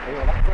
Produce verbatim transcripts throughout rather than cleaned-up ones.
ايوه لحظه.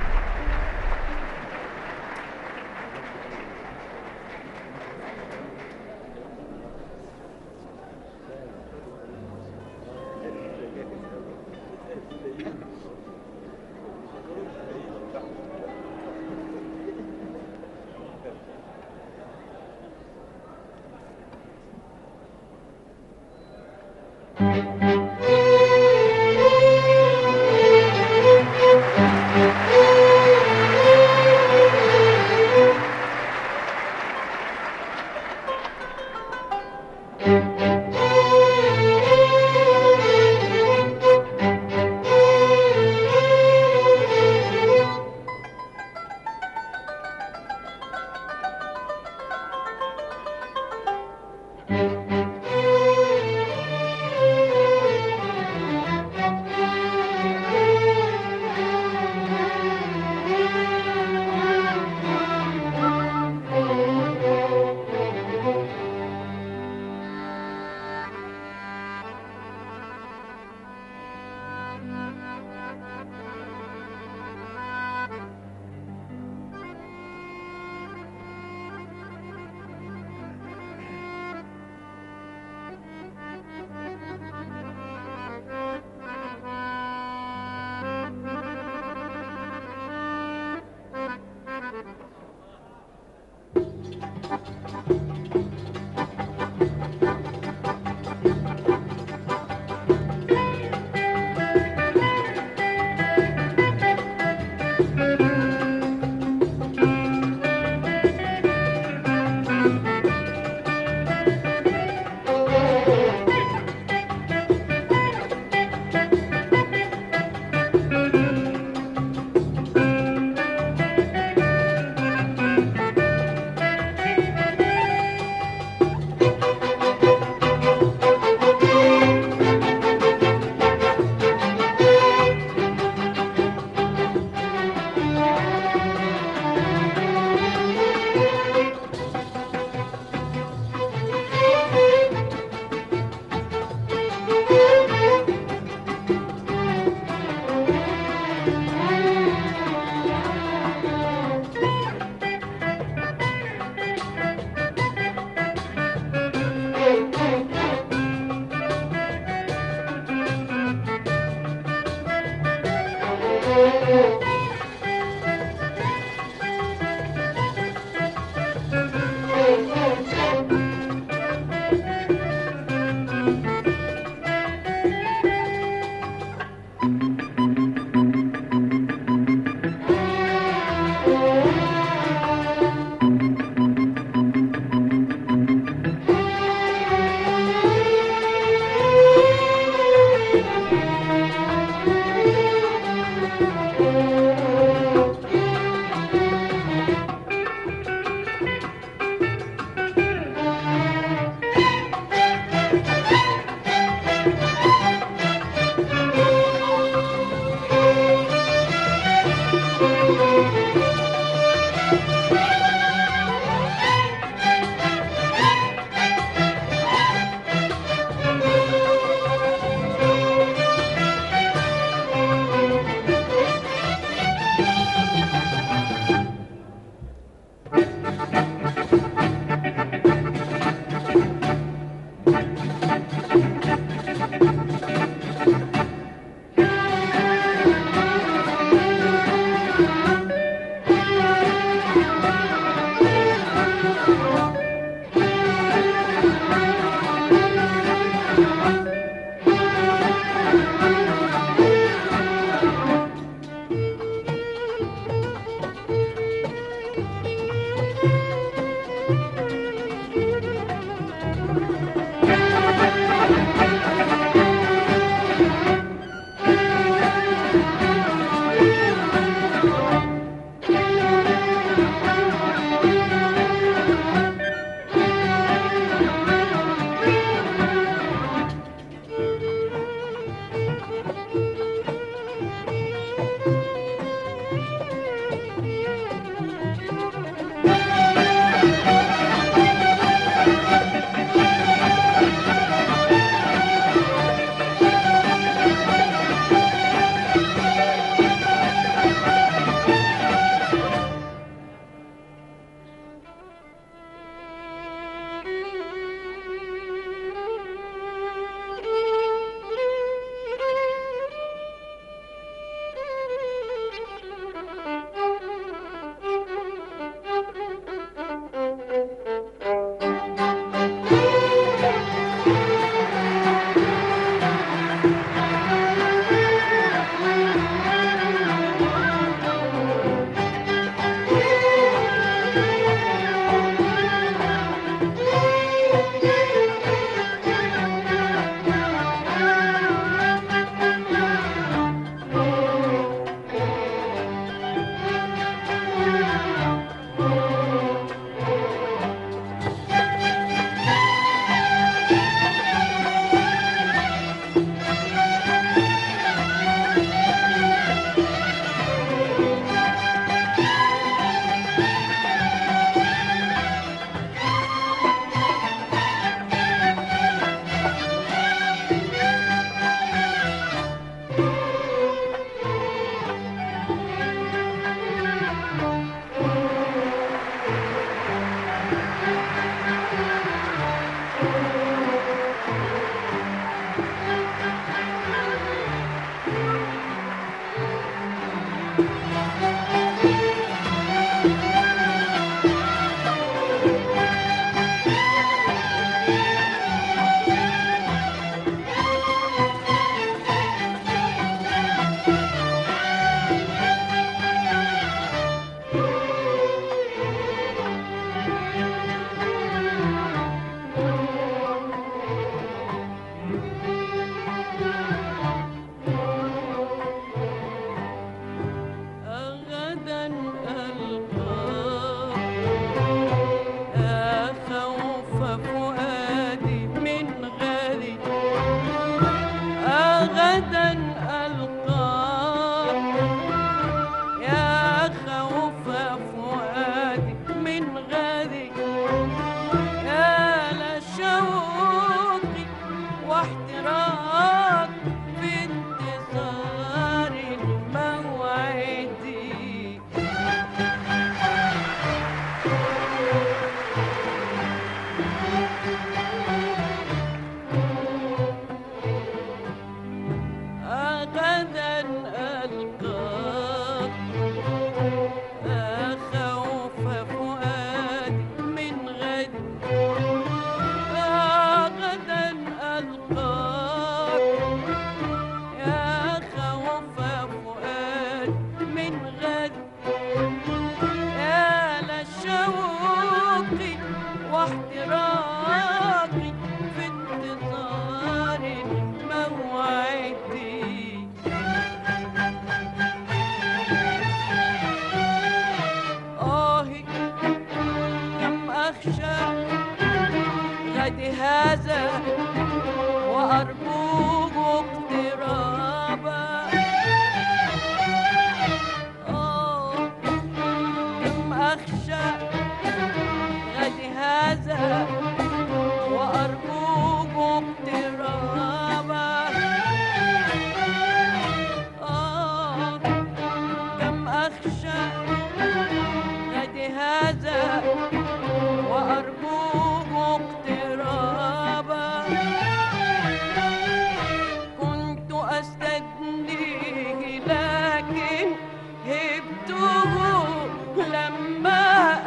غدا ألقاك أخوف فؤادي من غد غدا ألقاك يا خوف فؤادي من غد يا لشوقي واحتراقي في انتظار موعدي آهي كم أخشى غد هذا وأرجوه اقترابا آه كم أخشى غد هذا وأرجوه اقترابا آه كم أخشى غد هذا وأرجوه اقترابا كنت أستدنيه لكن هبته لما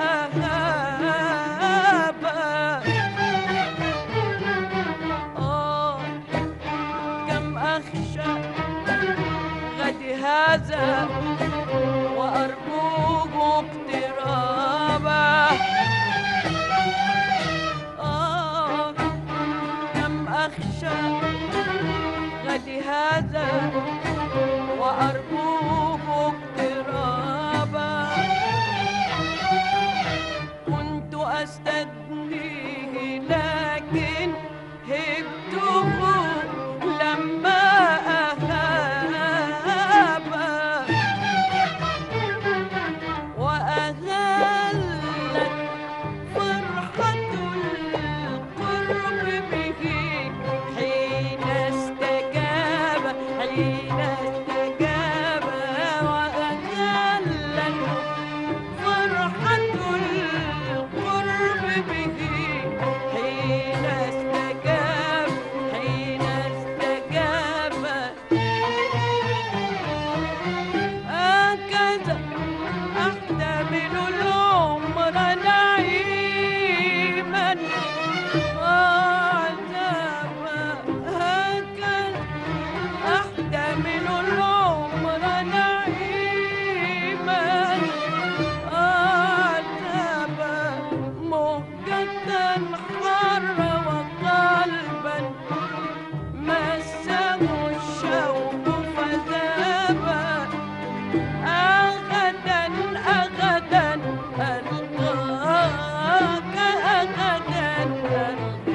أهاب آه كم أخشى غد هذا وأرجوه اقترابا آه كم أخشى غد هذا وأرجوه اقترابا كنت أستدنيه لكن هبته لما أهاب وأذلت فرحة القرب به حين استجاب حين استجاب وأذلت فرحة القرب به حين استجاب حين استجاب هكذا أحتمل العمر نعيما وعذابا هكذا أحتمل العمر نعيما وعذابا مهجة حر وقلبا مسه الشوق فذابا أغدا أغدا ألقاك أغدا ألقاك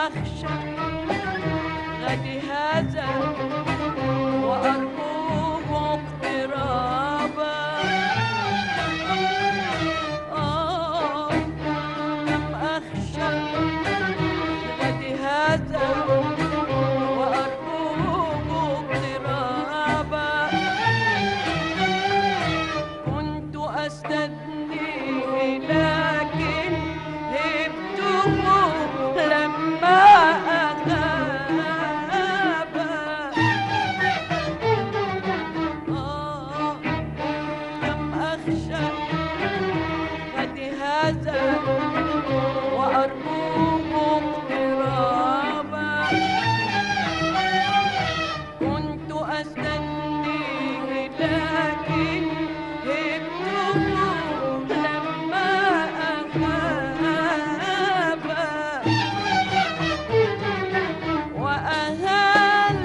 أخشى غدي هذا وأرجوه اقترابا. آه كم أخشى غدي هذا وأرجوه اقترابا. كنت أستدنيه لكن هبته لما أغاب. آه كم أخشى غدي هذا وأرجوه اقترابا. كنت أستنيه لكن هبته لما أغاب. وأهل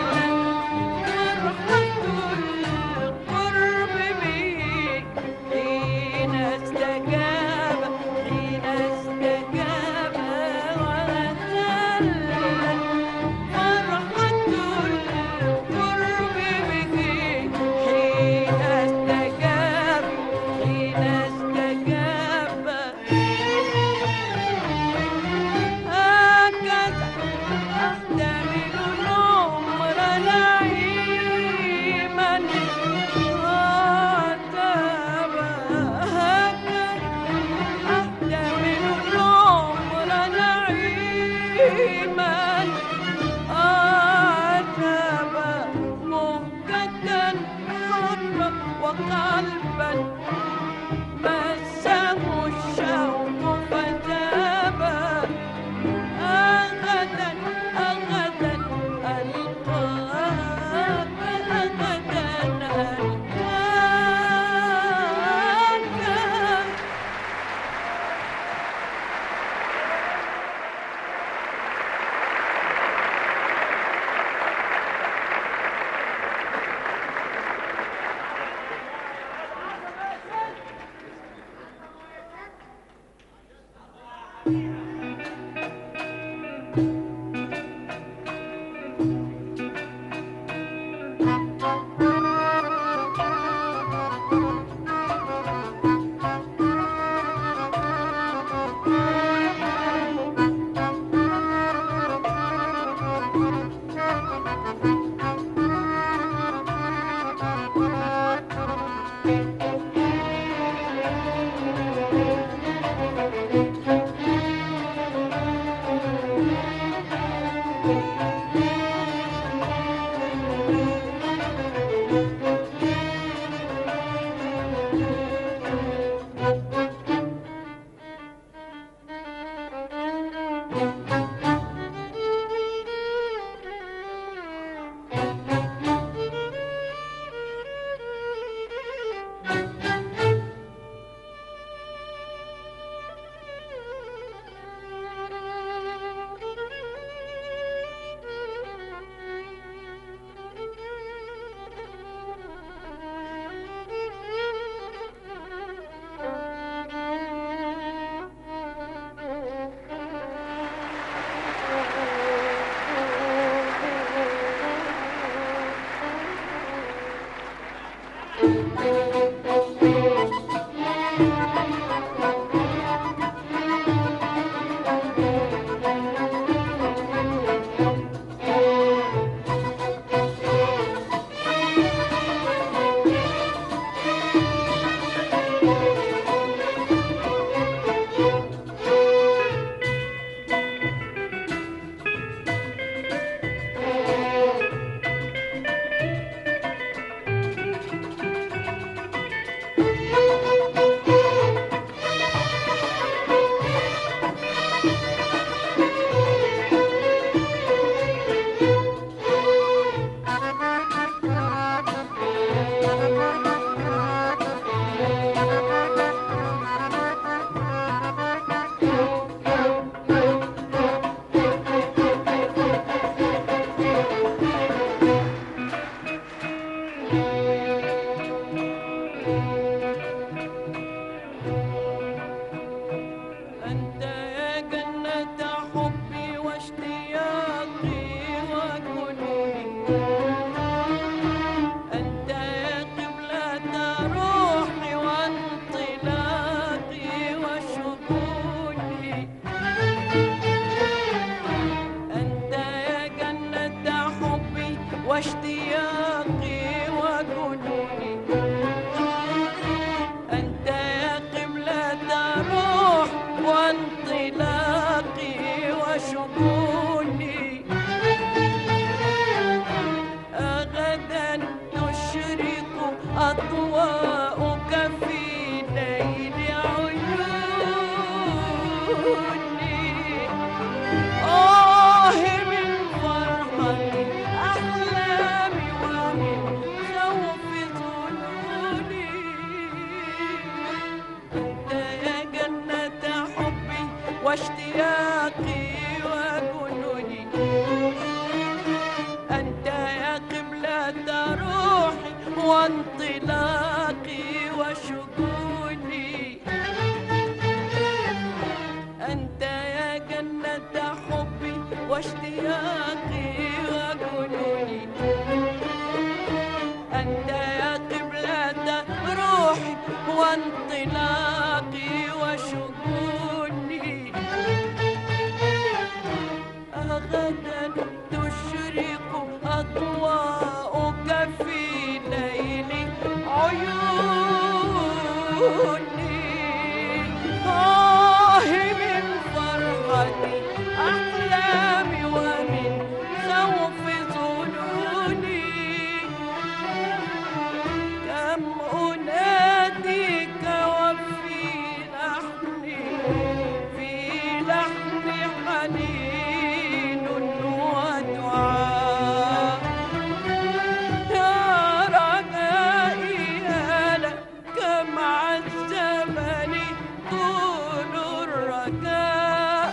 فرحة القرب به حين استجاب حين استجاب. وأهل فرحة القرب به حين استجاب حين استجاب. هكذا أحتمل العمر نعيما عتابا. هكذا أحتمل العمر نعيما عتابا. مهجة حرا وقلبا مسه الشوق فذابا. أغدا أغدا ألقاك أغدا ألقاك. اشتياقي وجنوني. أنت يا قبلة روحي وانطلاقي وشجوني. أنت يا جنة حبي واشتياقي وجنوني. أنت يا قبلة روحي وانطلاقي وشجوني. غدا تشرق أضواءك في ليل عيوني. آه من فرحتي أحلامي ومن خوف ظنوني. كم أناديك وفي لحني في لحن حنين ودعاء. يا رجائي هلا كم عذبني طول الرجاء.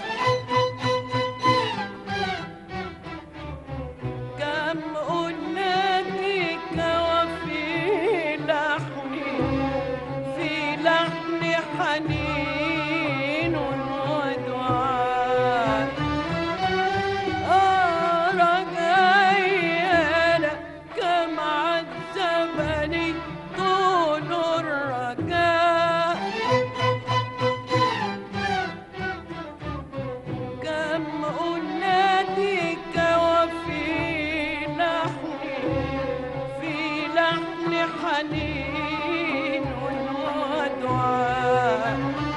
كم أناديك وفي لحني في لحن حنين ودعاء. آه رجائي هلا كم عذبني طول الرجاء. كم أناديك وفي لحني في لحن حنين ودعاء.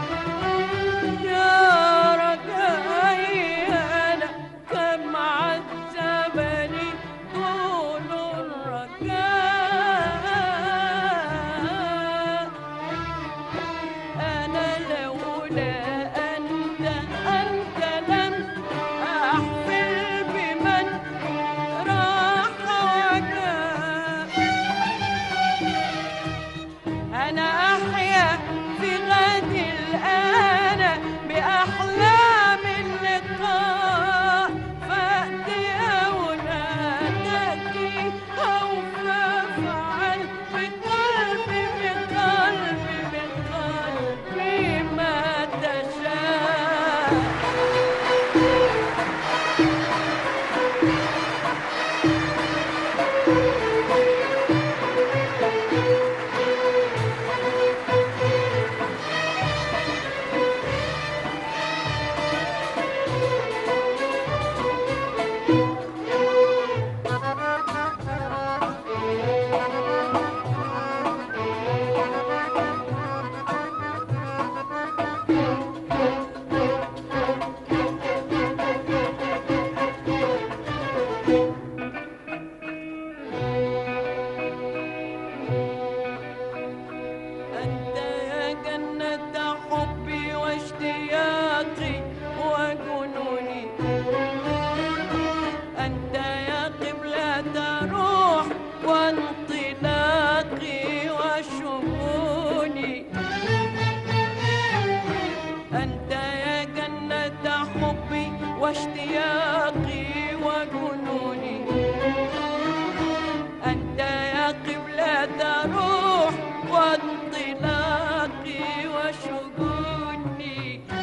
يا رجائي أنا كم عذبني طول الرجاء. أنا لولا أنت أنت لم أحفل بمن راح وجاء. أنا أحيا في غد الآن بأحلام اللقاء. فأتي أو لا تأتي أو فافعل بقلبي بقلبي بقلبي ما تشاء. أنت يا جنة حبي واشتياقي وجنوني. أنت يا قبلة روح وانطلاقي وشجوني. أنت يا جنة حبي واشتياقي وجنوني. أنت يا قبلة روح وانطلاقي وشجوني.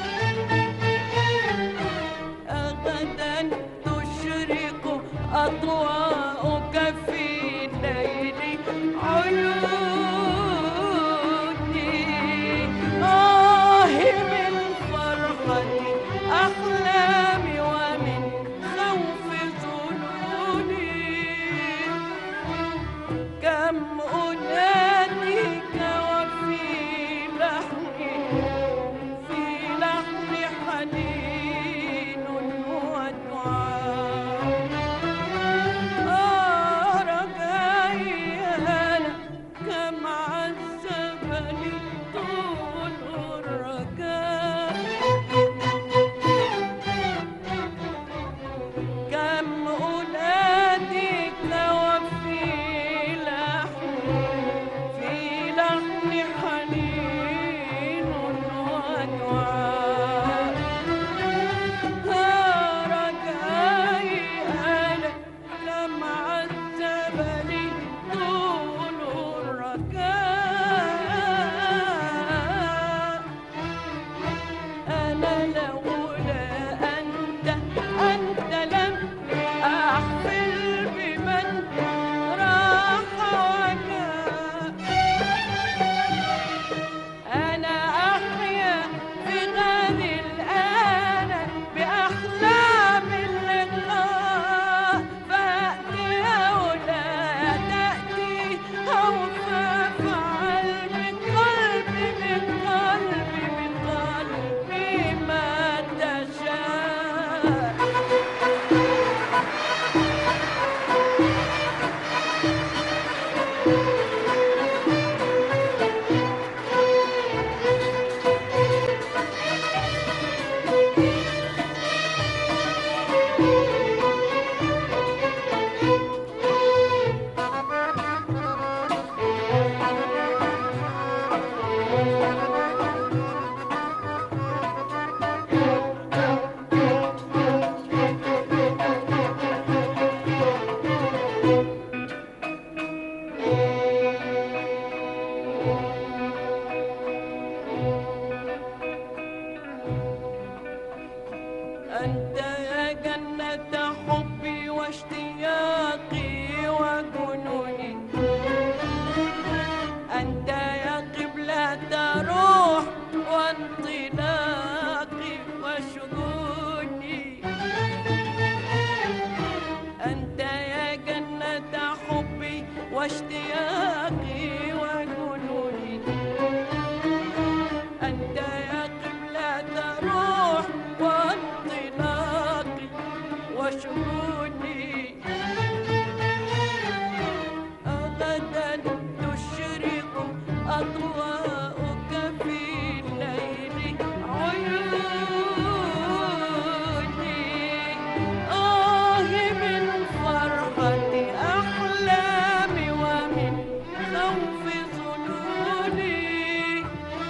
غدا تشرق أضواءك في ليل عيوني. آه من فرحتي أحلامي ومن خوف ظنوني. كم أناديك وفي لحني في لحن حنين ودعاء. أنت يا جنة حبي واشتياقي وجنوني، أنت يا قبلة روح وانطلاقي وشجوني، أنت يا جنة حبي واشتياقي وجنوني، أنت يا قبلة روح وانطلاقي وشجوني، غدا تشرق أضواءك في الليل عيوني، آه من فرحة أحلامي ومن خوف ظنوني،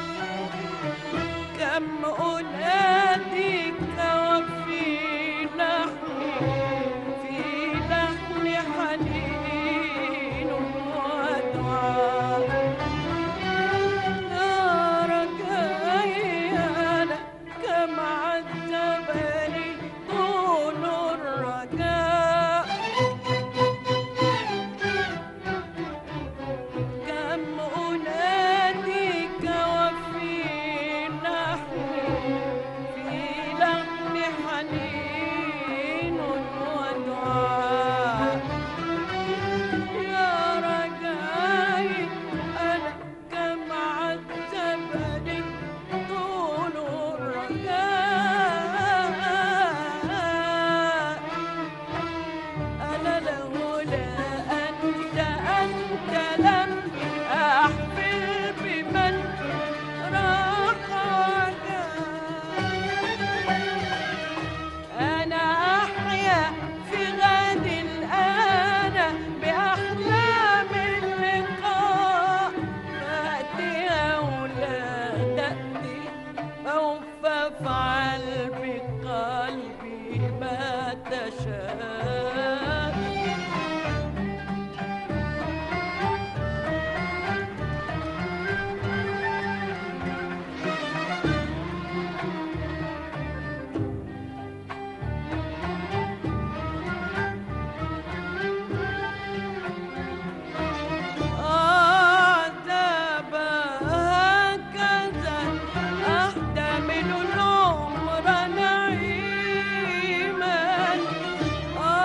كم أناديك وفي لحني في لحن حنين ودعاء، يا رجائي أنا كم عذبني طول الرجاء، كم أناديك وفي لحني في لحن حنين ودعاء، يا رجائي أنا كم عذبني طول الرجاء، أنا لولا أنت أنت لم أحفل بمن راح وجاء، أنا أحيا في غد الآن بأحلام اللقاء، فأتي أو لا تأتي أو فافعل بقلبي ما تشاء. عذاب هكذا أحتمل العمر نعيما،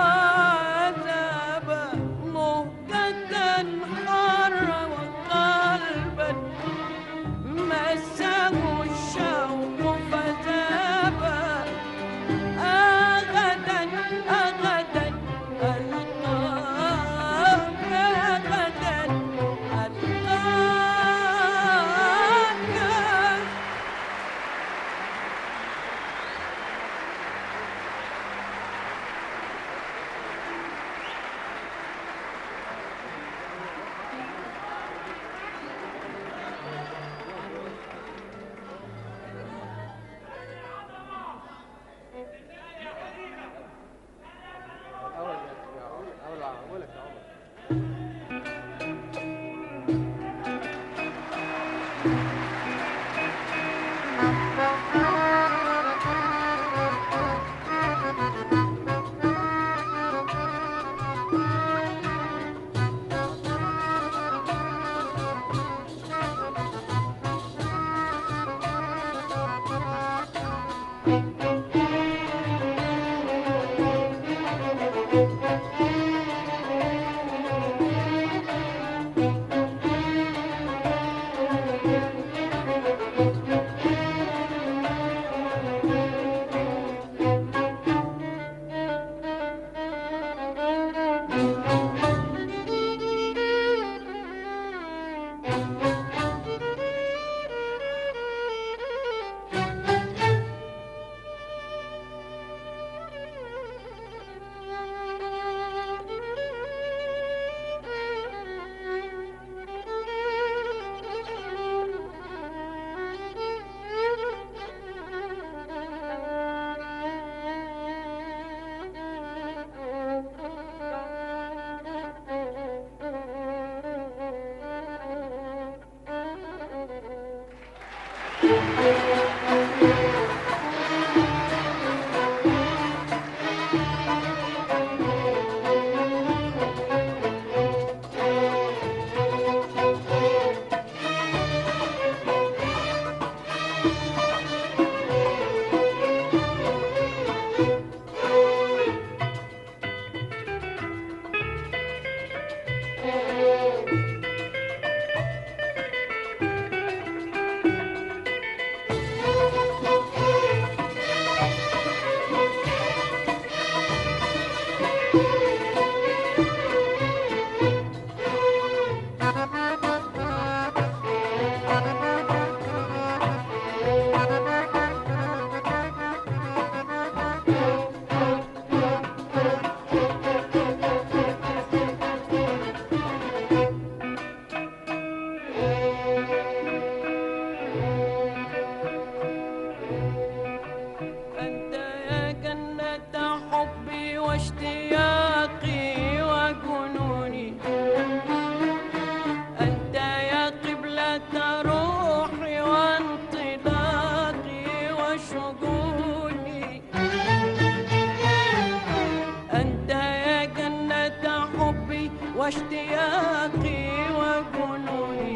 واشتياقي وجنوني.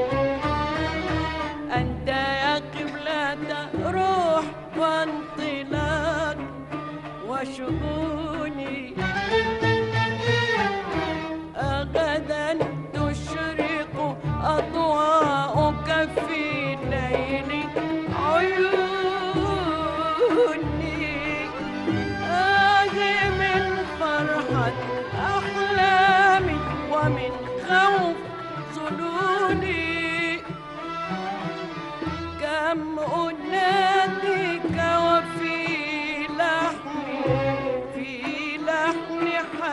أنت يا قبلة روح وانطلاق وشؤوني. غدا تشرق أضواءك في ليل عيوني. آه من فرحة أحلامي ومن خوف ظنوني. كم أناديك وفي لحني في لحن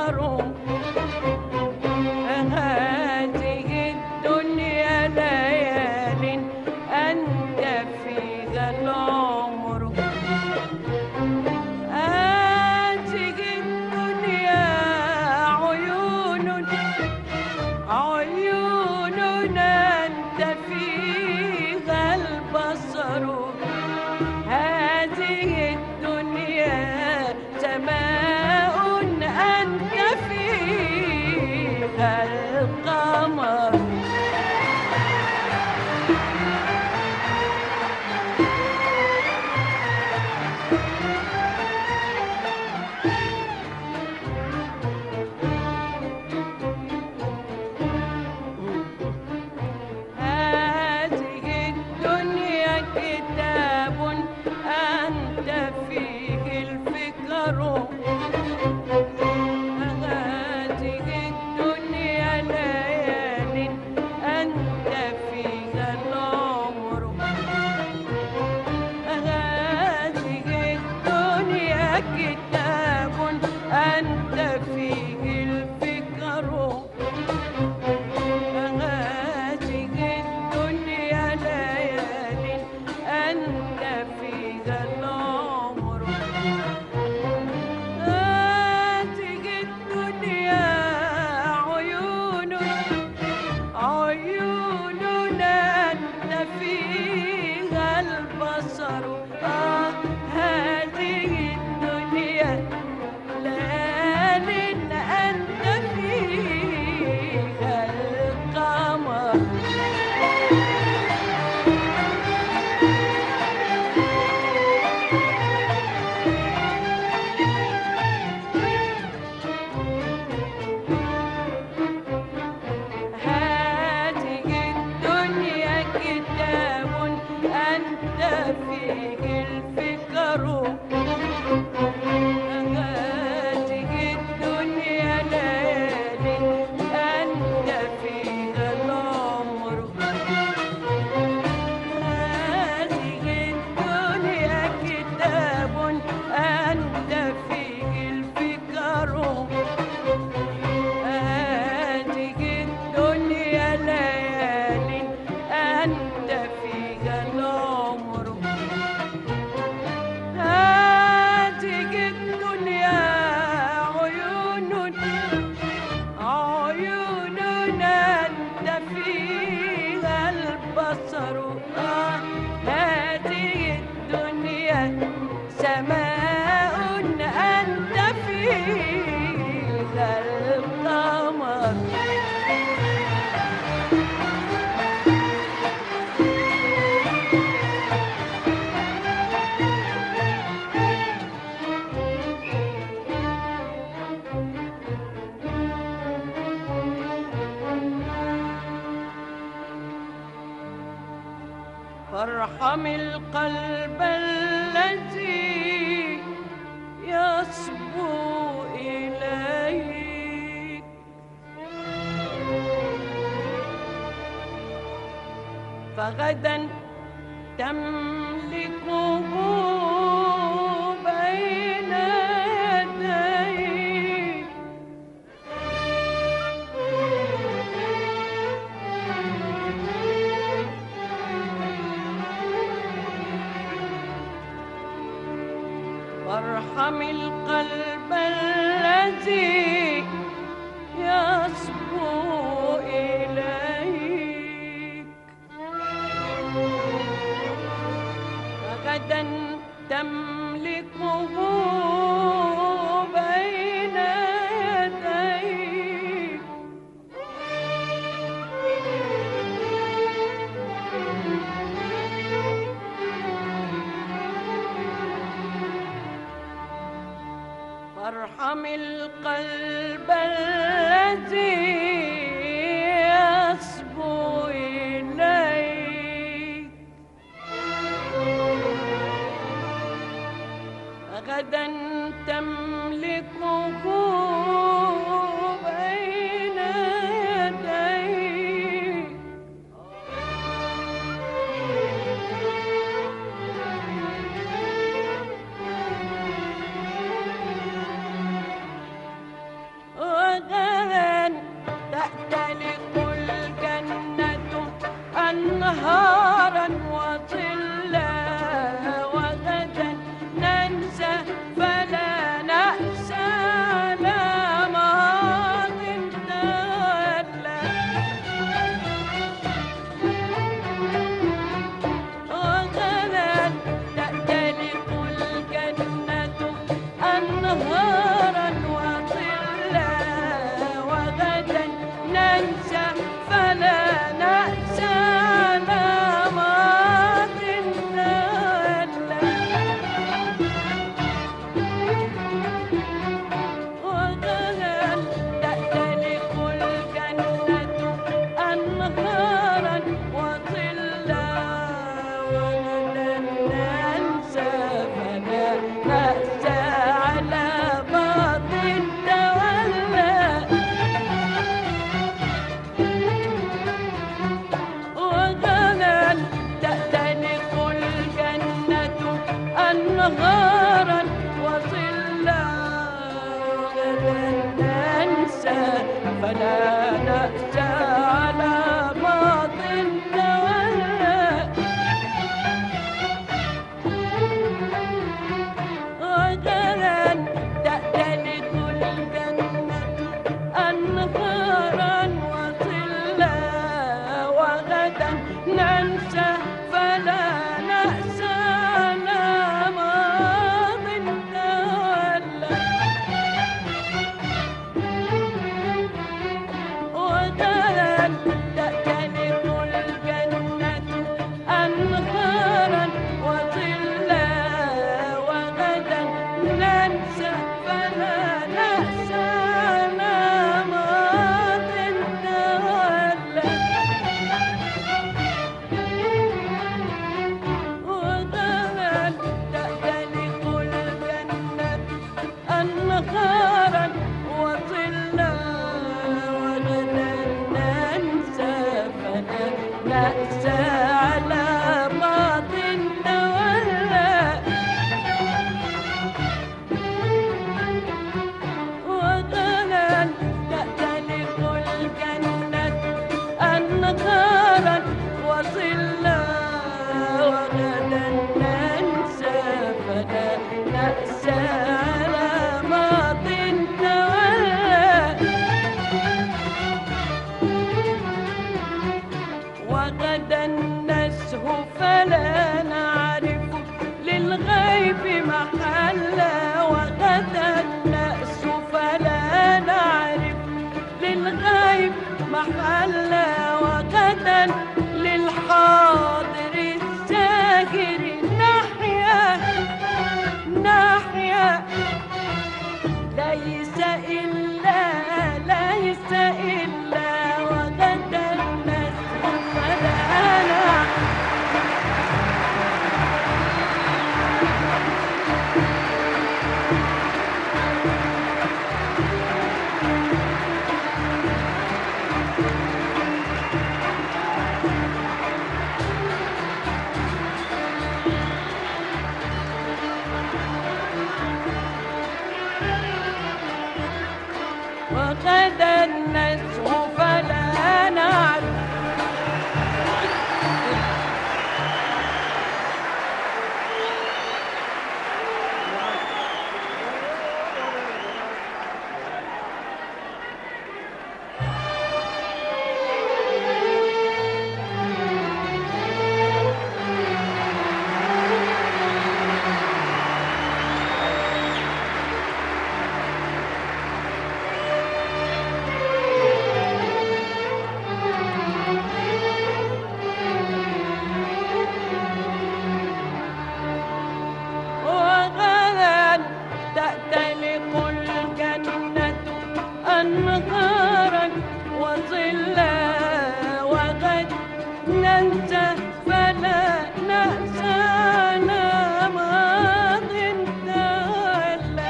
الفكر هذه الدنيا ليال أنت فيها العمر هذه الدنيا عيون عيون أنت فيها البصر هذه الدنيا سماء أنت فيها القمر هذه الدنيا كتاب أنت فيه الفكر هذه الدنيا ليال أنت فيها العمر هذه الدنيا كتاب أنت فيه الفكر هذه الدنيا ليال أنت فيها العمر هذه الدنيا عيون عيون أنت فيها البصر آه هذه الدنيا ليال أنت فيها القمر هذه الدنيا كتاب أنت فيه الفكر هذه الدنيا ليال أنت فيها العمر هذه الدنيا كتاب أنت فيه الفكر هذه الدنيا ليال أنت فيها العمر هذه الدنيا عيون عيون أنت فيها البصر آه هذه الدنيا سماء أنت فيها القمر فارحم القلب الذي يصبو إليك فغدا تملكه بين يديك وارحم القلب الذي يصبو إليك فغدا تملكه بين يديك وارحم القلب الذي يصبو إليك غدا تملكه بين يديك ننسى فلا نأسى على ماض تولى غدا تأتلك الجنة أنهارا وظلا وغدا ننسى فلا نأسى على ماض تولى وغدا تأتلك الجنة أنهارا وظلا وغدا ننسى فلا نأسى على ماض تولى وغدا تأتلك الجنة أنهارا وظلا وغدا ننسى فلا نأسى على ماض تولى وغدا تأتلك الجنة أنهارا وظلا وغدا ننسى فلا نأسى على ماض تولى وغدا نسهو فلا نعرف للغيب محلا وغدا نأسو فلا نعرف للغيب محلا وغدا للحاضر الزاهر نحيا نحيا ليس إلا ليس إلا وغدا نسهو فلا نعرف وغدا نسهو فلا نعرف وغدا تأتلك الجنة أنهارا وظلا وغدا ننسى فلا نأسى على ماض تولى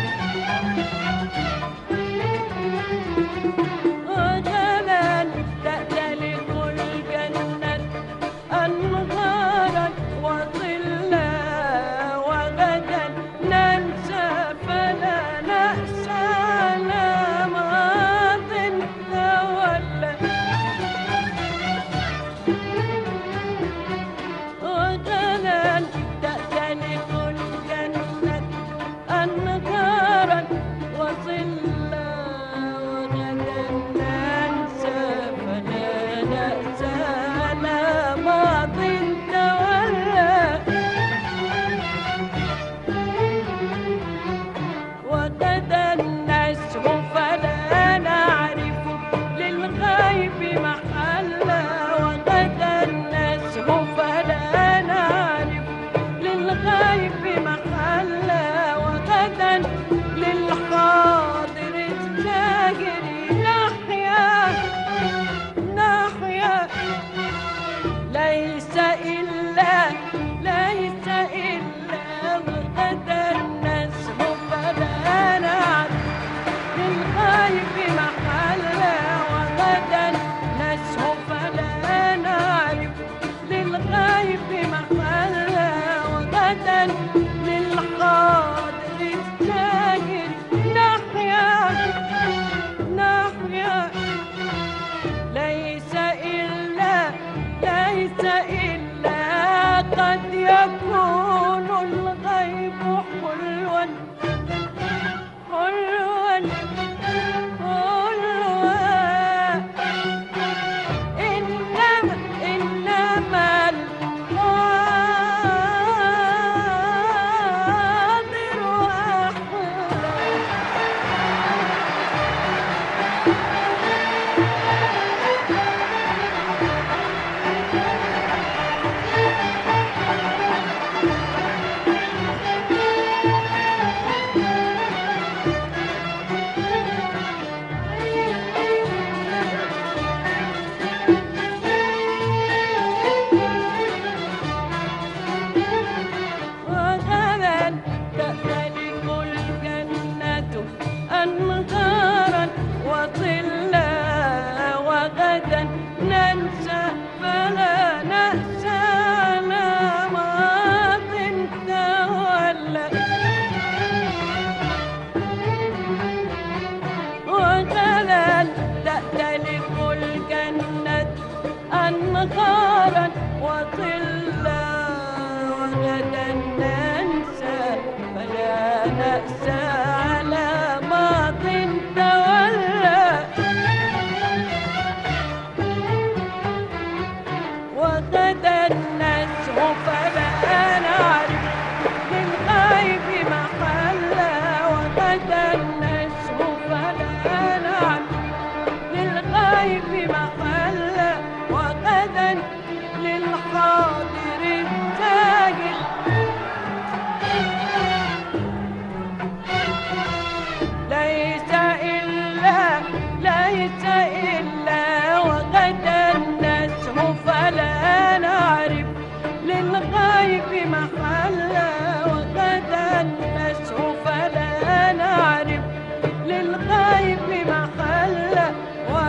وغدا تأتلك الجنة أنهارا وظلا وغدا ننسى فلا نأسى على ماض تولى وغدا تأتلك الجنة أنهارا وظلا وغدا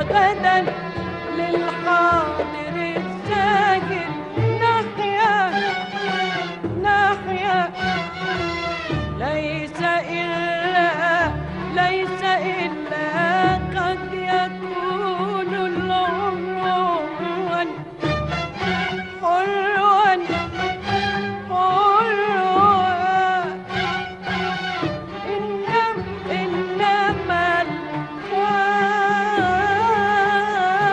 وغدا للحاضر الساجد نحيا نحيا ليس إلا ليس إلا قد يكون العمر حلوا حلوا إنما إنما الفاني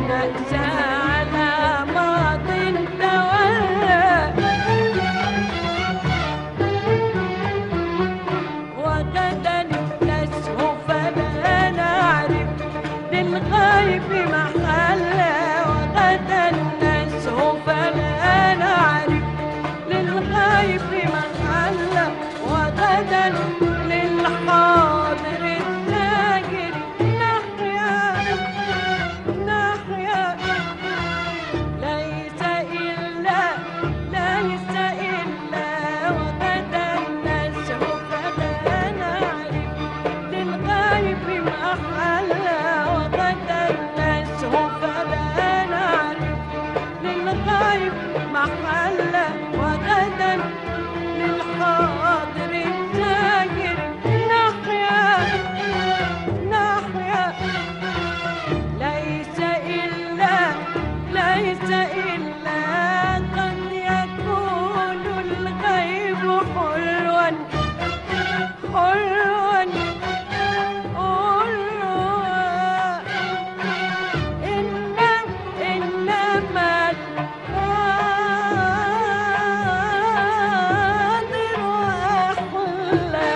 نأسى على ماض تولى وغدا نسهو فلا نعرف للغيب محلا وغدا نسهو فلا نعرف للغيب محلا وغدا للحاضر الزاجر نحيا نحيا ليس إلا ليس إلا وغدا نسهو فلا نعرف للغيب محلا وغدا نسهو فلا نعرف للغيب محلا وغدا للحاضر الزاجر نحيا نحيا ليس إلا ليس إلا قد يكون الغيب حلوا حلوا حلوا إن إنما الحاضر أحلى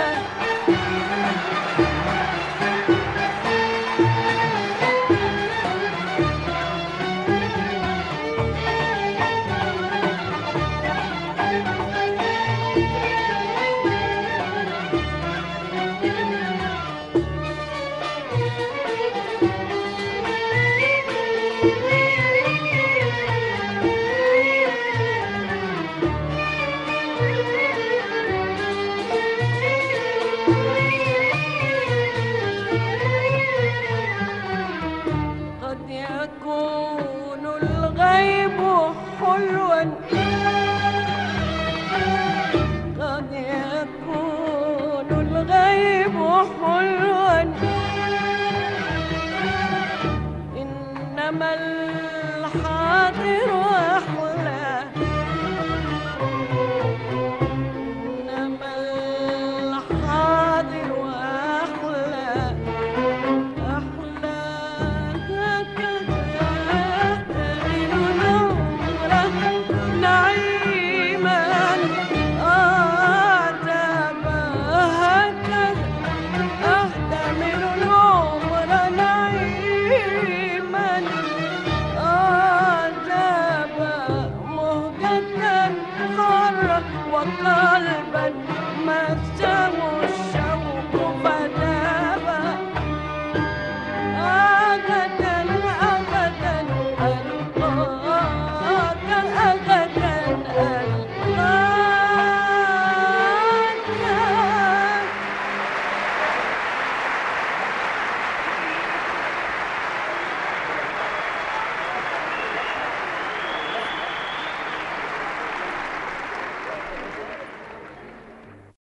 قد يكون الغيب حلوا قد يكون الغيب حلوا إنما الحاضر